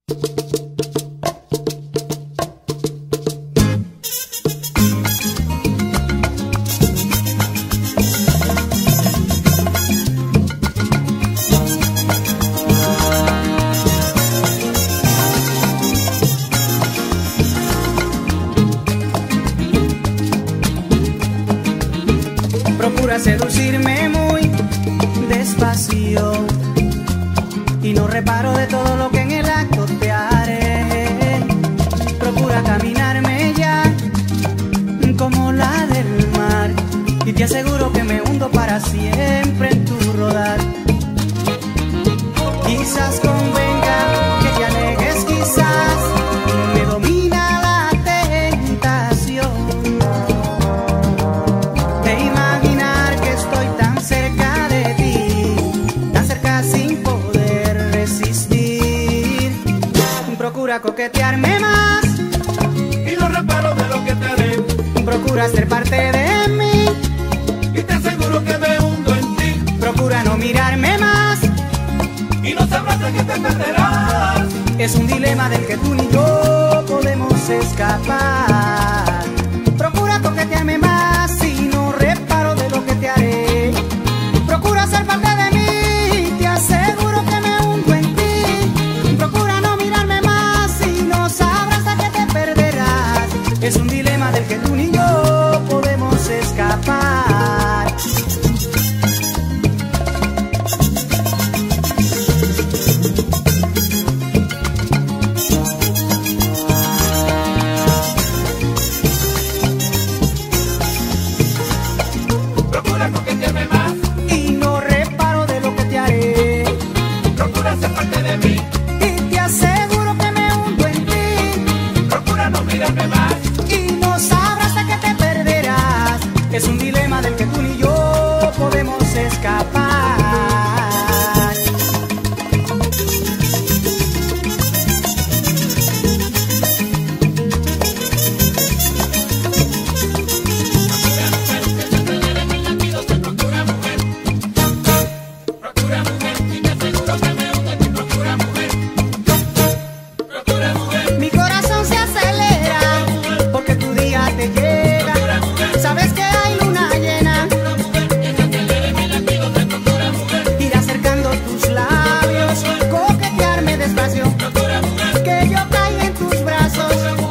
Procura seducirme muy despacio y no reparo de todo lo que en el acto te haré. Procura caminarme ya como la del mar y te aseguro que me hundo para siempre en tu rodar. Quizás convenga que te alejes, quizás me domina la tentación de imaginar que estoy tan cerca de ti, tan cerca sin poder resistir. Procura coquetearme más y no reparo de lo que te haré. Procura ser parte de mí Y te aseguro que me hundo en ti. Procura no mirarme más Y no sabrás de qué te perderás. Es un dilema del que tú ni yo podemos escapar. Procura coquetearme más y no reparo de lo que te haré. Procura ser parte de mí, te aseguro que me hundo en ti. Procura no mirarme más y no sabrás a qué te perderás. Es un dilema del que tú ni yo podemos escapar. Procura coquetearme más. Y no reparo de lo que te haré. Procura ser parte de mí. Y te aseguro que me hundo en ti. Procura no mirarme más. Y no sabrás a qué te perderás. Es un dilema del que tú ni yo podemos escapar. Procura mujer. Y te aseguro que me hundo en ti. Procura mujer. Procura mujer. Mi corazón se acelera porque tu día te llega. Sabes que hay luna llena. Ir acercando tus labios, coquetearme despacio, que yo caiga en tus brazos.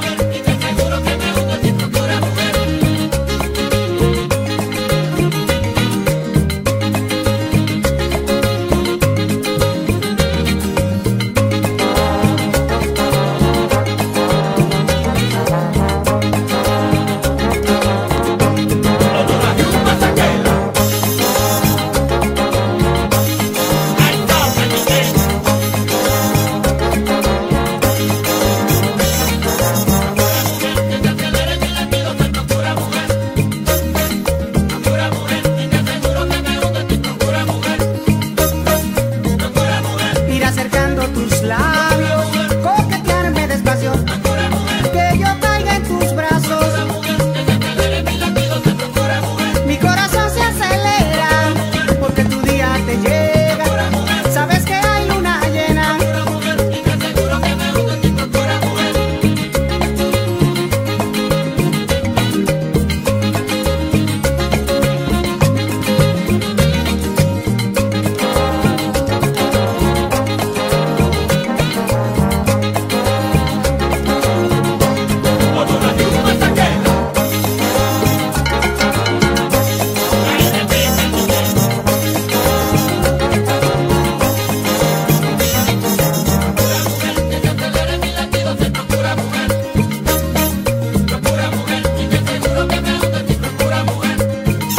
Ir acercando tus labios, coquetearme despacio, que yo caiga en tus brazos. Mi corazón se acelera porque tu día te llega. Sabes que hay luna llena.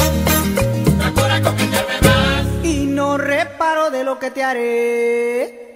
Y no reparo de lo que te haré.